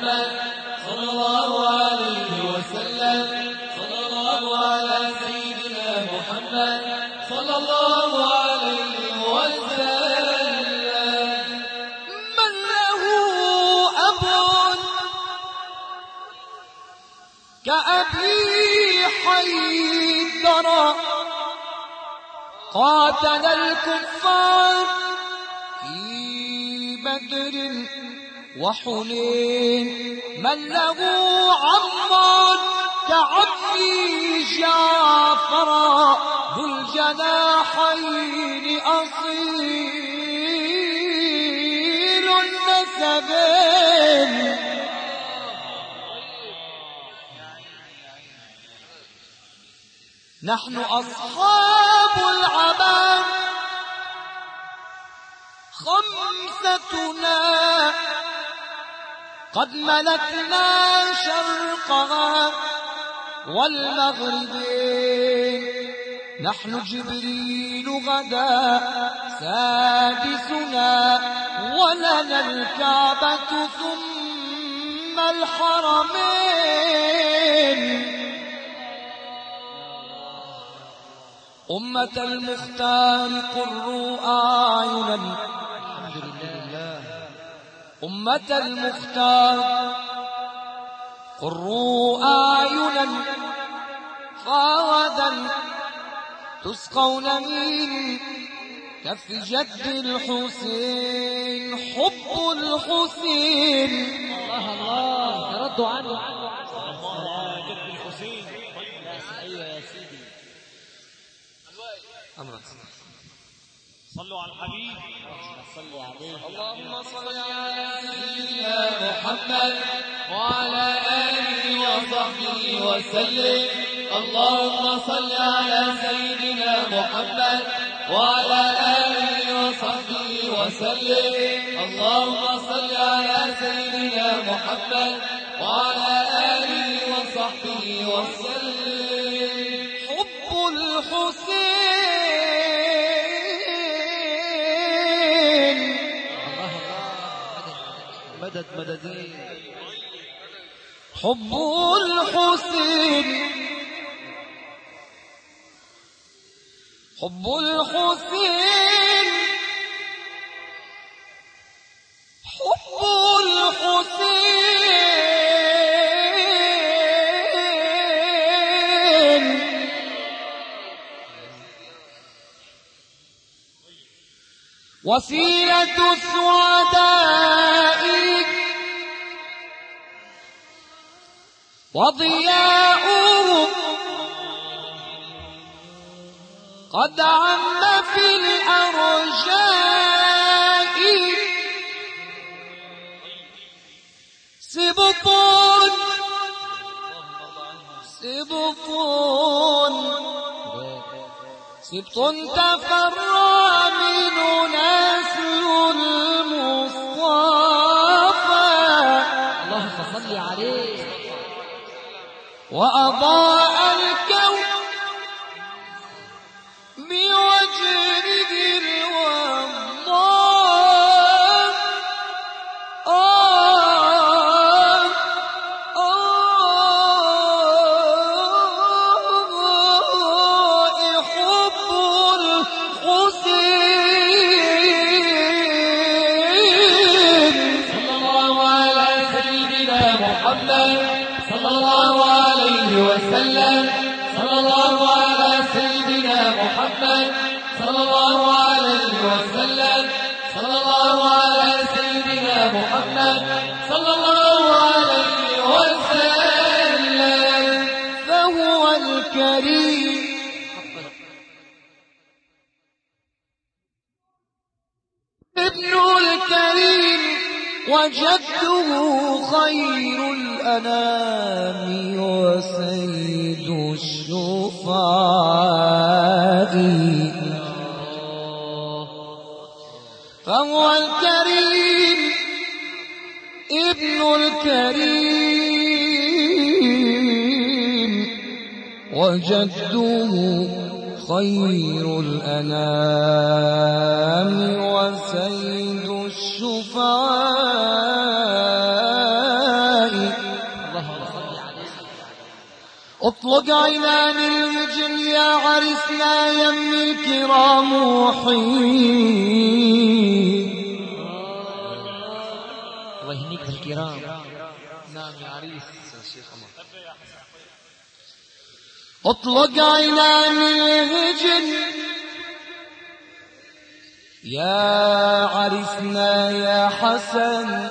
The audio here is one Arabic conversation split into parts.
محمد صلى الله عليه وسلم. صلى الله على سيدنا محمد صلى الله عليه وسلم. من له أب كأبي حيدر قاتل الكفار في بدر وحنين. من له عم كعمي جعفر ذو الجناحين أصيل النسبين. نحن أصحاب العباد خمستنا قد ملكنا شرقها والمغربين. نحن جبريل غدا سادسنا ولنا الكعبة ثم الحرمين. أمة المختار قروا أعينا. أمة المختار قروا أعينا فغدا تسقون من كف جد الحسين. حب الحسين الله الله تردوا عنه جد الحسين. أيوة يا سيدي. صلوا على الحبيب. صلوا عليه. اللهم صل على سيدنا محمد وعلى آله وصحبه وسلم. اللهم صل على سيدنا محمد وعلى آله وصحبه وسلم. اللهم صل على سيدنا محمد وعلى آله وصحبه وسلم. حب الحسين. مدد مددين. حب الحسين. حب الحسين. حب الحسين. وسيلة السعداء وضياؤهم قد عم في الأرجاء. سبطون سبطون سبط تفرع منه نسل المصطفى. اللهم صل عليه. وأضاء الكون بوجهه الوضاء. حب الحسين. صلى الله على سيدنا محمد صلى الله عليه وسلم. صلى الله على سيدنا محمد صلى الله عليه وسلم. صلى الله على سيدنا محمد صلى الله عليه وسلم. فهو الكريم ابن الكريم وجده خير الأنام وسيد الشفعاء. فهو الكريم ابن الكريم وجده خير الأنام وسيد الشفعاء. اطلق عنان الهجن يا عرسنا يم الكرام وحيد. الله يهنيك بالكرام. نعم يا عريس الشيخ الله. اطلق عنان الهجن يا عرسنا يا حسن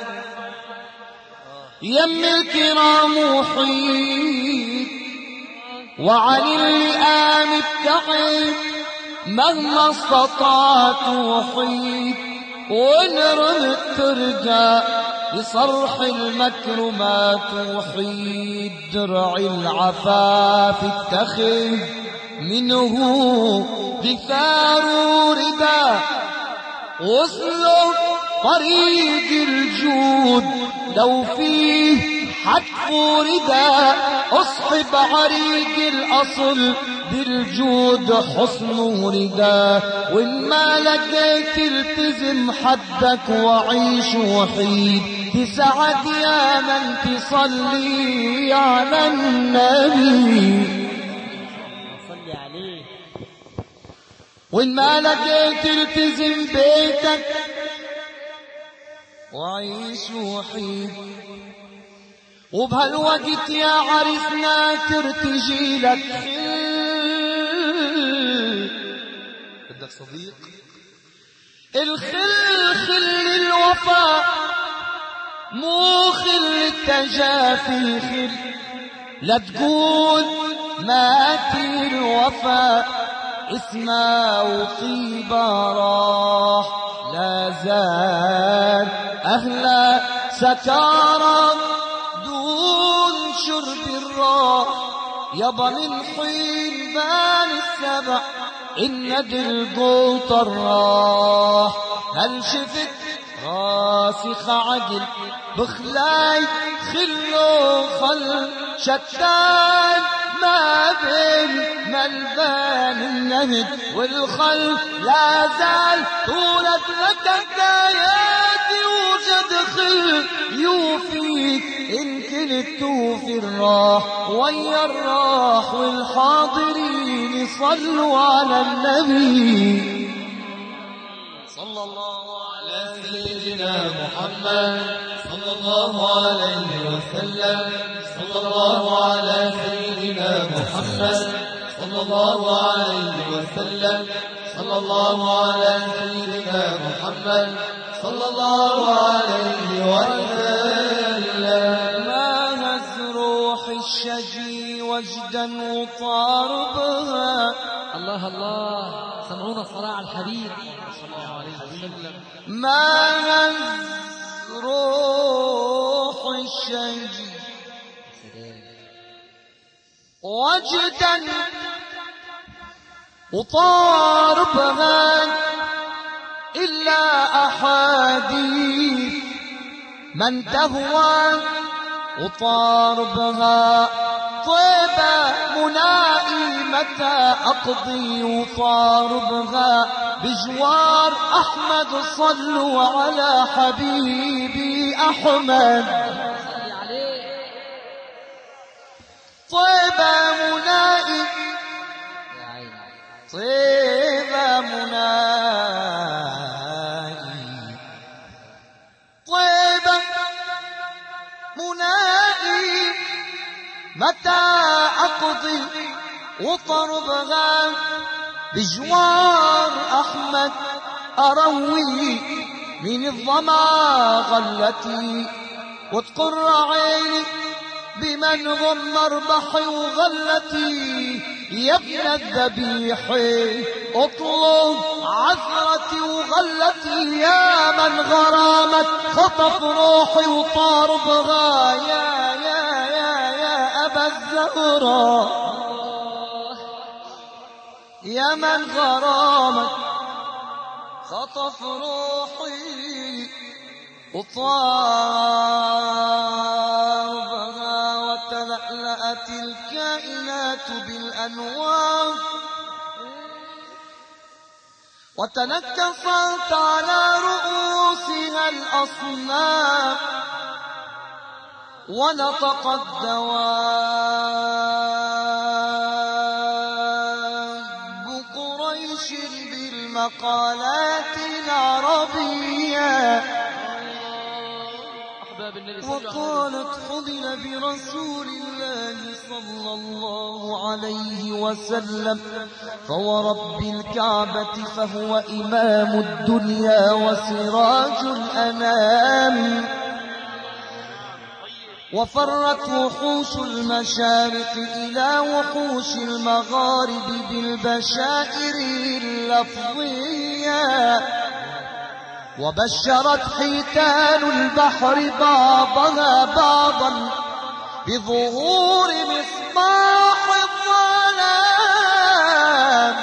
يم الكرام وحيد، وعن اللئام ابتعد مهما استطعت وحيد، ونرمت ترجع لصرح المكرمات وحيد. درع العفاف اتخذ منه دثار رداء، واسلك طريق الجود لو فيه حتف رداء، اصحب عريق الأصل بالجود حسن رداء، وإن ما لقيت التزم حدك وعيش وحيد، تسعد يا من تصلي على النبي. صلي عليه. وإن ما لقيت التزم بيتك وعيش وحيد، وبهالوقت يا عرسنا ترتجي لك خل. بدك صديق؟ الخل خل الوفاء مو خل التجافي خل، لا تقول ماتي الوفاء اسمه وطيبة راح، لا زال أهل سكارى دون شرب الراح. يابا من حين بان السبع الندى القوط الراح، هل شفت راسخ عقل بخلاي خلو خل شتان ما بين ملبان النهد والخل، لا زال طولت لك الدايات يوجد خل يوفيك إن كنت توفي الراح. ويا الراح والحاضرين صلوا على النبي صلى الله على سيدنا محمد صلى الله عليه وسلم. صلى الله على سيدنا محمد صلى الله عليه وسلم. صلى الله على سيدنا محمد صلى الله عليه وسلم. ما هز روح الشجي وجدا وطاربها. الله الله، سمعونا الصلاة على الحبيب صلى الله عليه وسلم. ما هز روح الشجي وجدا وطاربها إلا أحاديث من تهوى وطاربها. طيبة منائي متى أقضي وطاربها بجوار أحمد. صلوا على حبيبي أحمد. طيبة منائي طيبة منائي طيبة منائي متى أقضي وطربها بجوار أحمد. أروي من الظما غلتي وتقر عيني بمن غم مربحي وغلتي. يا ابن الذبيح اطلب عثرتي وغلتي، يا من غرامك خطف روحي وطاربها. يا أبا الزهراء يا من غرامك خطف روحي وطاربها. وتلألأت الكائنات بالأنوار وتنكصت على رؤوسها الأصنام ونطق الدواب مقالات عربية وقالت فضل برسول الله صلى الله عليه وسلم فورب الكعبة فهو إمام الدنيا وسراج الأنام وفرت وحوش المشارق إلى وحوش المغارب بالبشائر اللفظية وبشرت حيتان البحر بعضها بعضا بظهور مصباح الظلام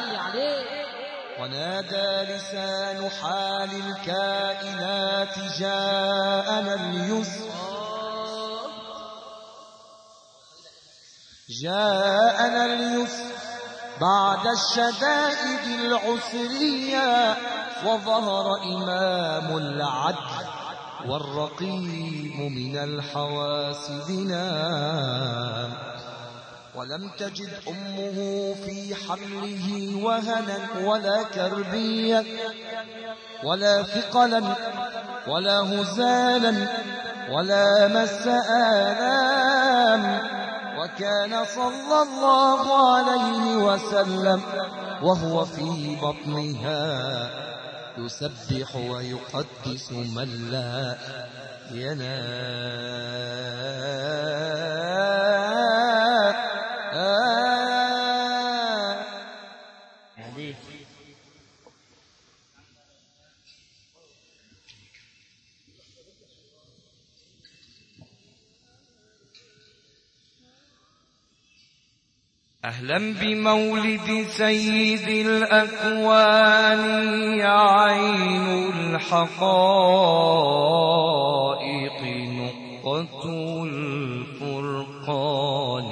ونادى لسان حال الكائنات جاءنا اليسر جاءنا اليسر بعد الشدائد العسرية وظهر إمام العدل والرقيم من الحواس بنا ولم تجد أمه في حمله وهنا ولا كربية ولا ثقلا ولا هزالا ولا مس آلام وكان صلى الله عليه وسلم وهو في بطنها يسبح ويقدس من لا ينام أهلا بمولد سيد الأكوان يا عين الحقائق نقطة الفرقان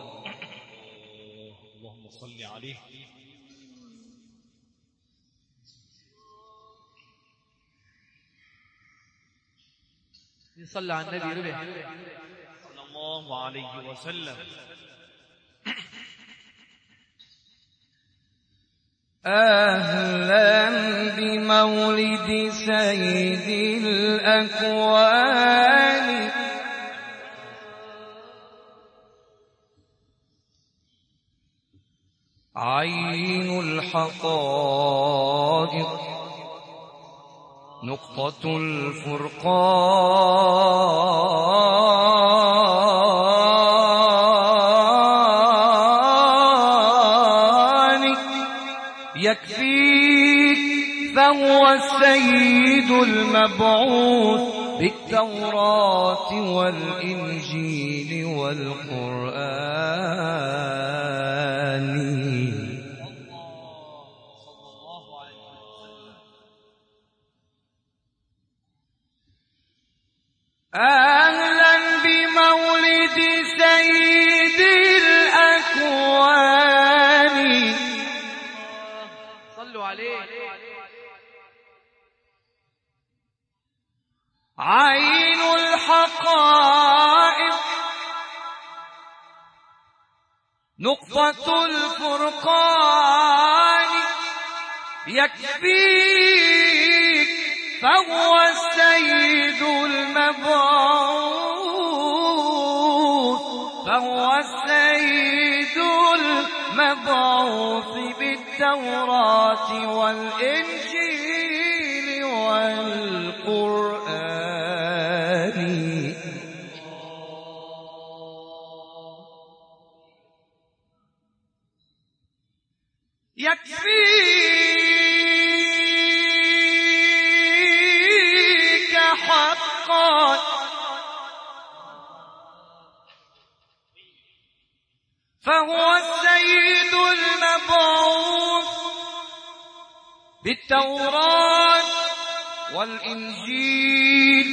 اللهم صل عليه صلى على النبي ربح صلى الله عليه وسلم أهلا بمولد سيد الأكوان عين الحقائق نقطة الفرقان يكفيك فهو السيد المبعوث بالتوراة والإنجيل والقرآن أهلا بمولد سيد الأكوان صلوا عليه عين الحقائق نقطة الفرقان يكفيك فهو السيد المبعوث بالتوراة والإنجيل والقرآن يكفيك حقا فهو السيد المبعوث بالتوراة والإنجيل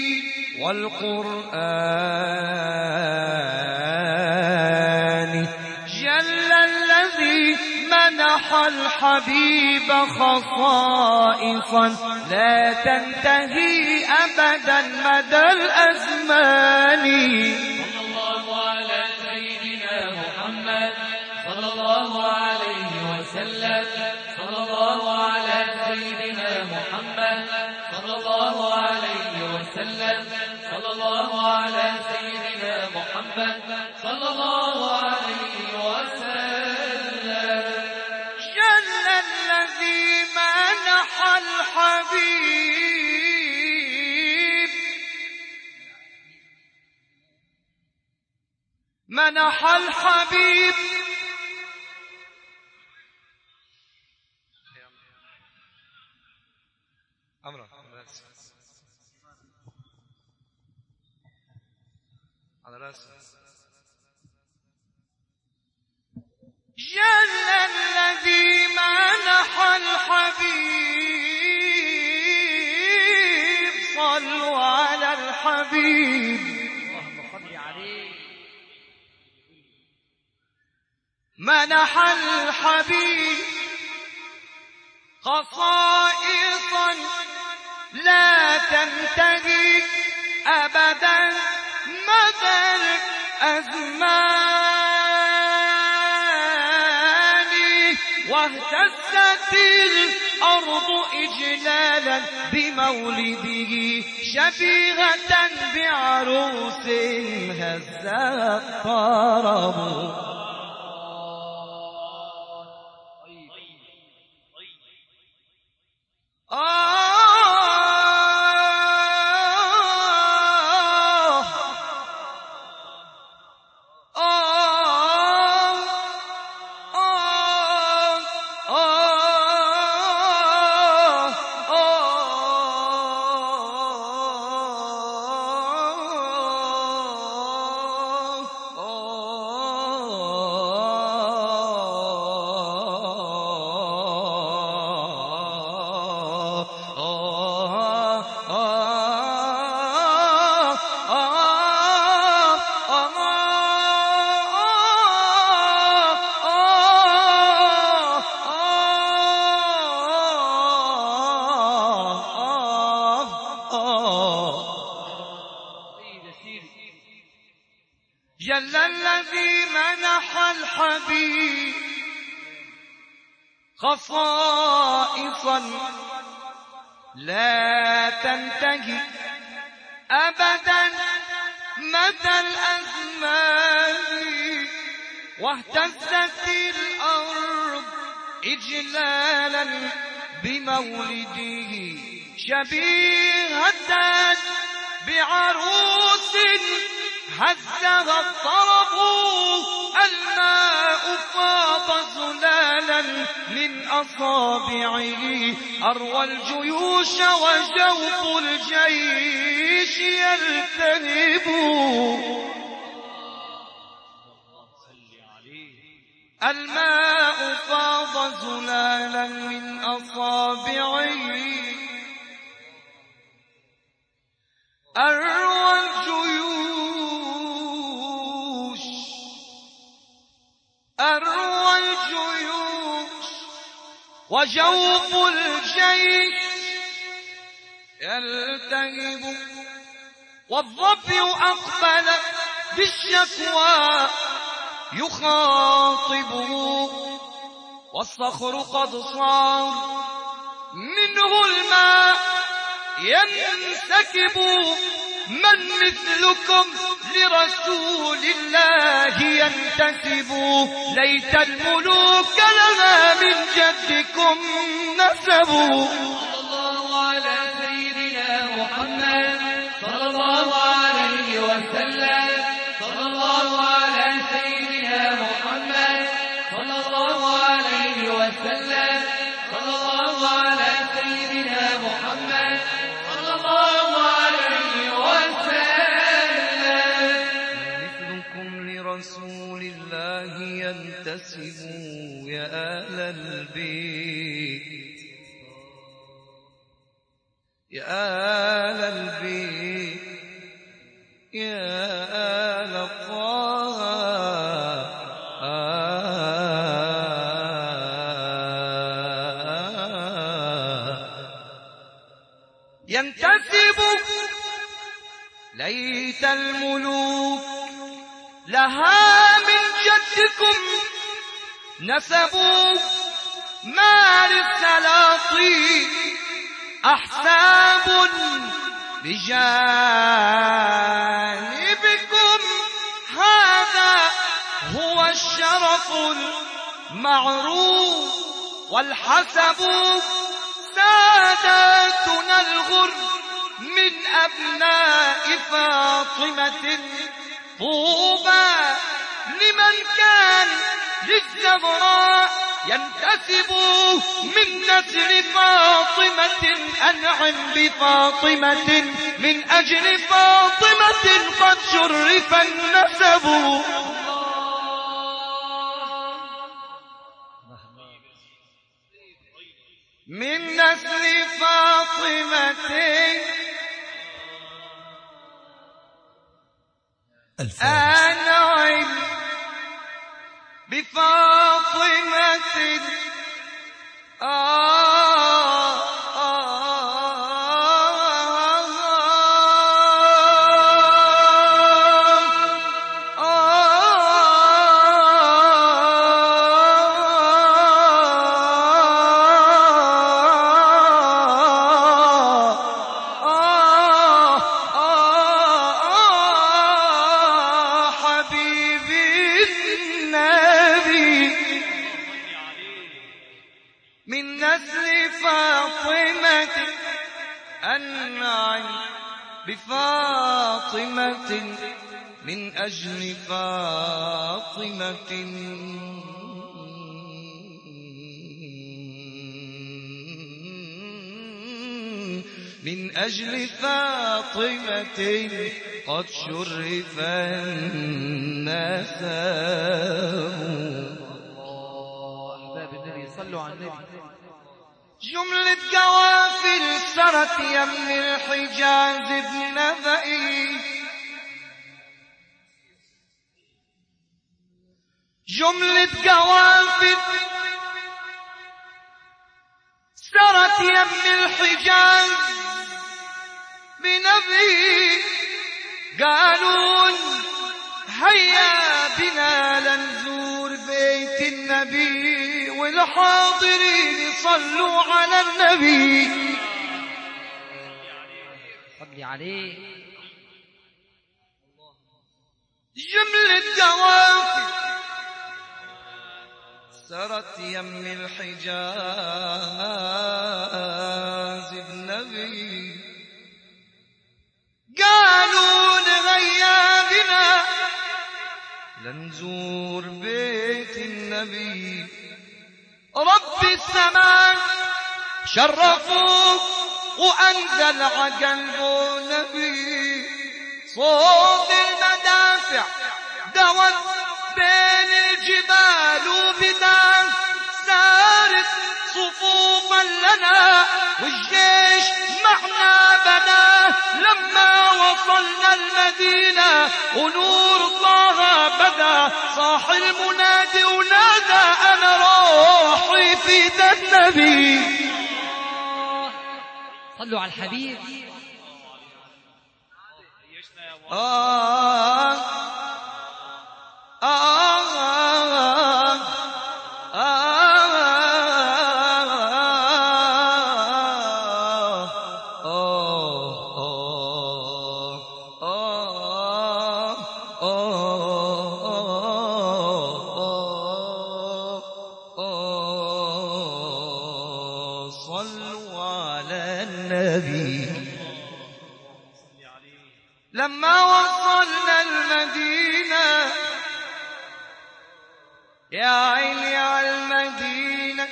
والقرآن جل الذي منح الحبيب خصائصا لا تنتهي أبدا مدى الأزمان صلى الله عليه وسلم صلى الله على محمد صلى الله عليه وسلم. جل الذي منح الحبيب منح الحبيب أمرا على رأسه. جل الذي منح الحبيب صلوا على الحبيب اللهم صل عليه. منح الحبيب خصائصا لا تنتهي أبدا مدى الأزمان، واهتزت الأرض إجلالا بمولده شبيهة بعروس هزها الطرب. جل الذي منح الحبيب خصائصا لا تنتهي أبدا مدى الأزمان، واهتزت الأرض إجلالا بمولده شبيهة بعروس هزها الطرب. الماء فاض زلالا من أصابعه أروى الجيوش وجوف الجيش يلتهب. الماء فاض زلالا من أصابعه أروى الجيوش وجوف الجيش يلتهب. والظبي أقبل بالشكوى يخاطبه، والصخر قد صار منه الماء ينسكب. من مثلكم لرسول الله ينتسب؟ ليت الملوك لنا من جدكم نسبوا. صلى الله على سيدنا محمد صلى الله عليه وسلم. صلى الله على سيدنا محمد صلى الله عليه وسلم. صلى الله على سيدنا محمد صلى الله عليه وسلم. مثلكم لرسول الله ينتسب يا أهل البيت، يا آل البيت، يا آل طه، ينتسب. ليت الملوك لها من جدكم نسبوا. ما للسلاطين أحساب بجانبكم والشرف المعروف والحسب ساداتنا الغر من أبناء فاطمة طوبى لمن كان للزهراء ينتسب من نسل فاطمة أنعم بفاطمة من أجل فاطمة قد شرف النسب من نسل فاطمة أنعم بفاطمة من نسل فاطمة أنعم بفاطمة من أجل فاطمة من أجل فاطمة قد شرف الناس. أحباب النبي صلوا على النبي. جملة قوافل سرت يم الحجاز بنبئي جملة قوافل سرت يم الحجاز بنبئي قالون هيا بنا لنزور بيت النبي والحاضرين صلوا على النبي صلي عليه. جملة قوافل سرت يم الحجاز بنبي قالوا نغيا بنا لنزور بيت النبي رب السماء شرفوه وأنزل عقلبه نبي صوت المدافع دوت بين الجبال وبدا سارت صفوفا لنا والجيش معنا بدا لما وصلنا المدينة ونور طه بدا صاح المنادي ونادى أنا روحي في ذا النبي. صلوا على الحبيب. صلوا على النبي. لما وصلنا المدينة يا عيني على المدينة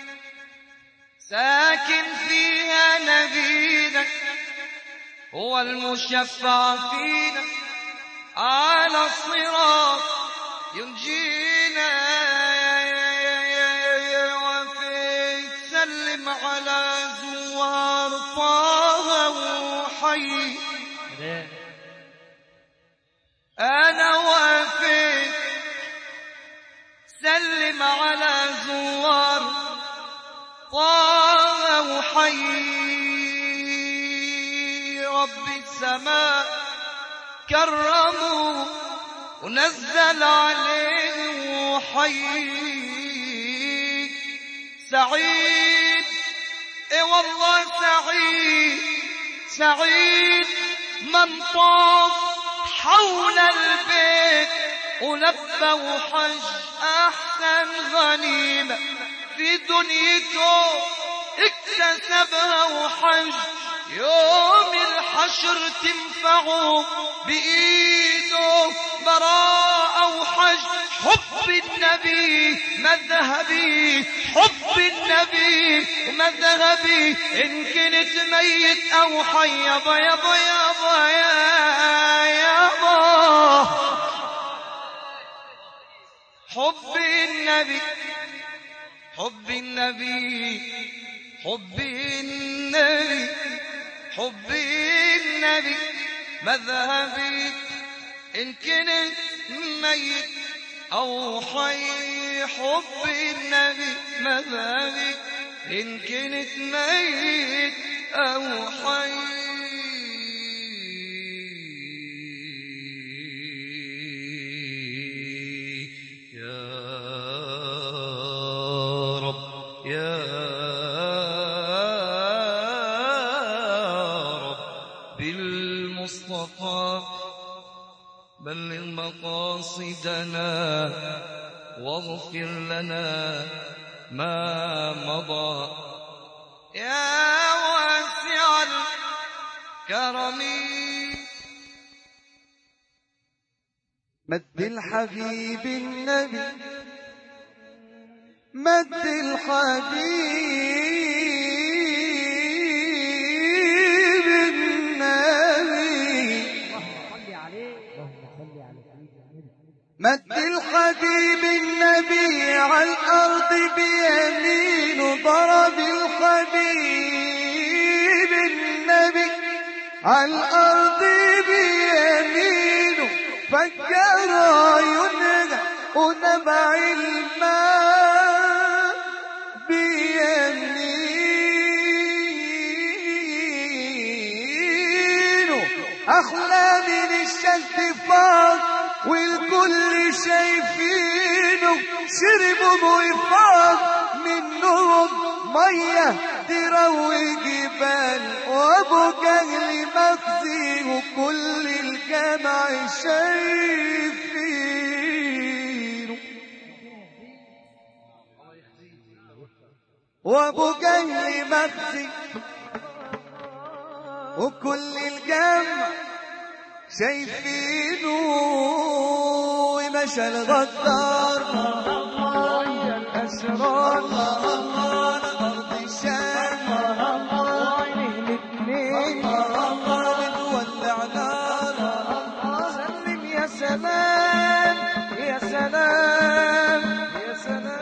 ساكن فيها نبينا هو المشفع فينا على الصراط ينجينا وفي تسلم على زوار طه وحي أنا وافيت سلم على زوار طه وحي رب السماء كرمه ونزل عليه وحي سعيد اي والله سعيد سعيد من طاف حول البيت ولبى وحج أحسن غنيمة في دنيته اكتسبها وحج يوم الحشر تنفعه بإيده براءة وحج. حب النبي مذهبي، حب النبي مذهبي، إن كنت ميت أو حي يابا يابا يابا يابا. حب النبي حب النبي حب النبي حب النبي مذهبي، إن كنت ميت أو حي. حب النبي مذهبي، إن كنت ميت أو حي. بلغ مقاصدنا واغفر لنا ما مضى يا واسع الكرم. مد الحبيب النبي، مد الحبيب النبي، مد الحبيب النبي على الأرض بيمينه، ضرب الحبيب النبي على الأرض بيمينه، فجر عيونها ونبع الماء بيمينه، أحلى من الشمس فاض والكل شايفينه، شربوا وفاض منهم ميه تروي جبال، وابو جهل مخزي وكل الجمع شايفينه، وابو جهل مخزي وكل الجمع شايفينه. ومشى الغدار ويا الأشرار أرض الشام، وعينيه الاتنين بتولع نار. سلم يا سلام يا سلام يا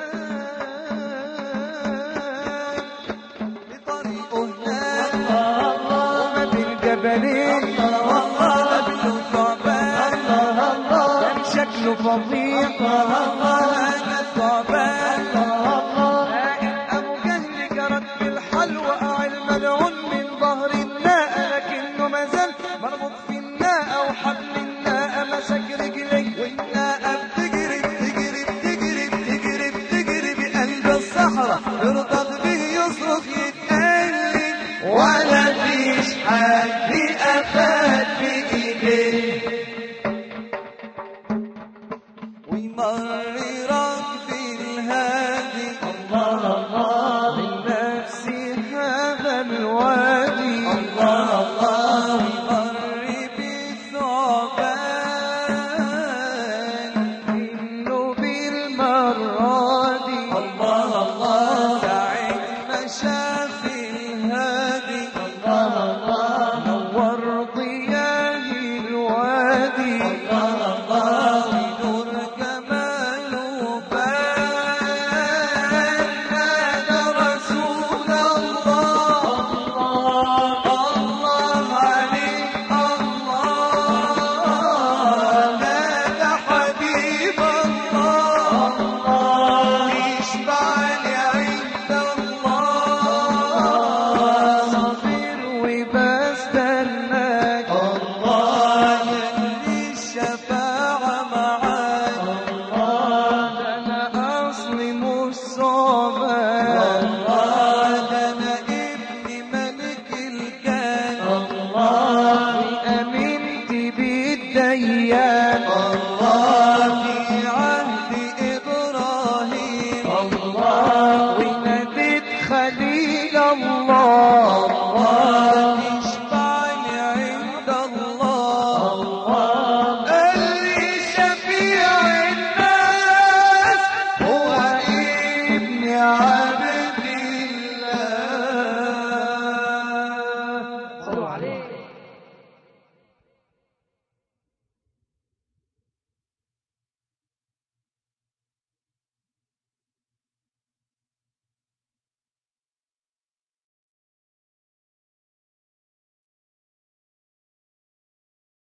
سلام، بطريقه هناك وما بين جبلين شكله فظيع هذا الثعبان. أبو جهل جرت بالحلوى الملعون من ظهر الناء، لكنه ما زال مربوط في الناء وحبل الناء مسك رجليه، والناء بتجري بتجري بتجري بتجري بتجري بقلب الصحراء، يرضخ به يصرخ يتقلب ولا فيش حد أفاد بإيديه. مر